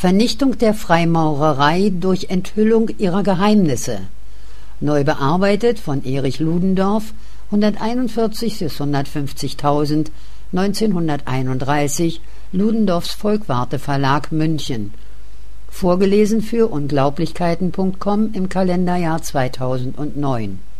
Vernichtung der Freimaurerei durch Enthüllung ihrer Geheimnisse. Neu bearbeitet von Erich Ludendorff, 141 bis 150.000, 1931, Ludendorffs Volkwarte Verlag, München. Vorgelesen für Unglaublichkeiten.com im Kalenderjahr 2009.